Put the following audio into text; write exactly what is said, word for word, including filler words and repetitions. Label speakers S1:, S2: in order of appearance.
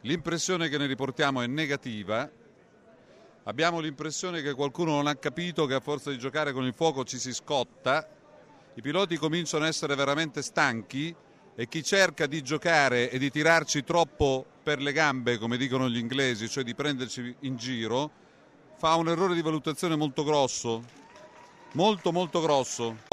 S1: L'impressione che ne riportiamo è negativa. Abbiamo l'impressione che qualcuno non ha capito che a forza di giocare con il fuoco ci si scotta. I piloti cominciano a essere veramente stanchi e chi cerca di giocare e di tirarci troppo per le gambe, come dicono gli inglesi, cioè di prenderci in giro, fa un errore di valutazione molto grosso, molto molto grosso.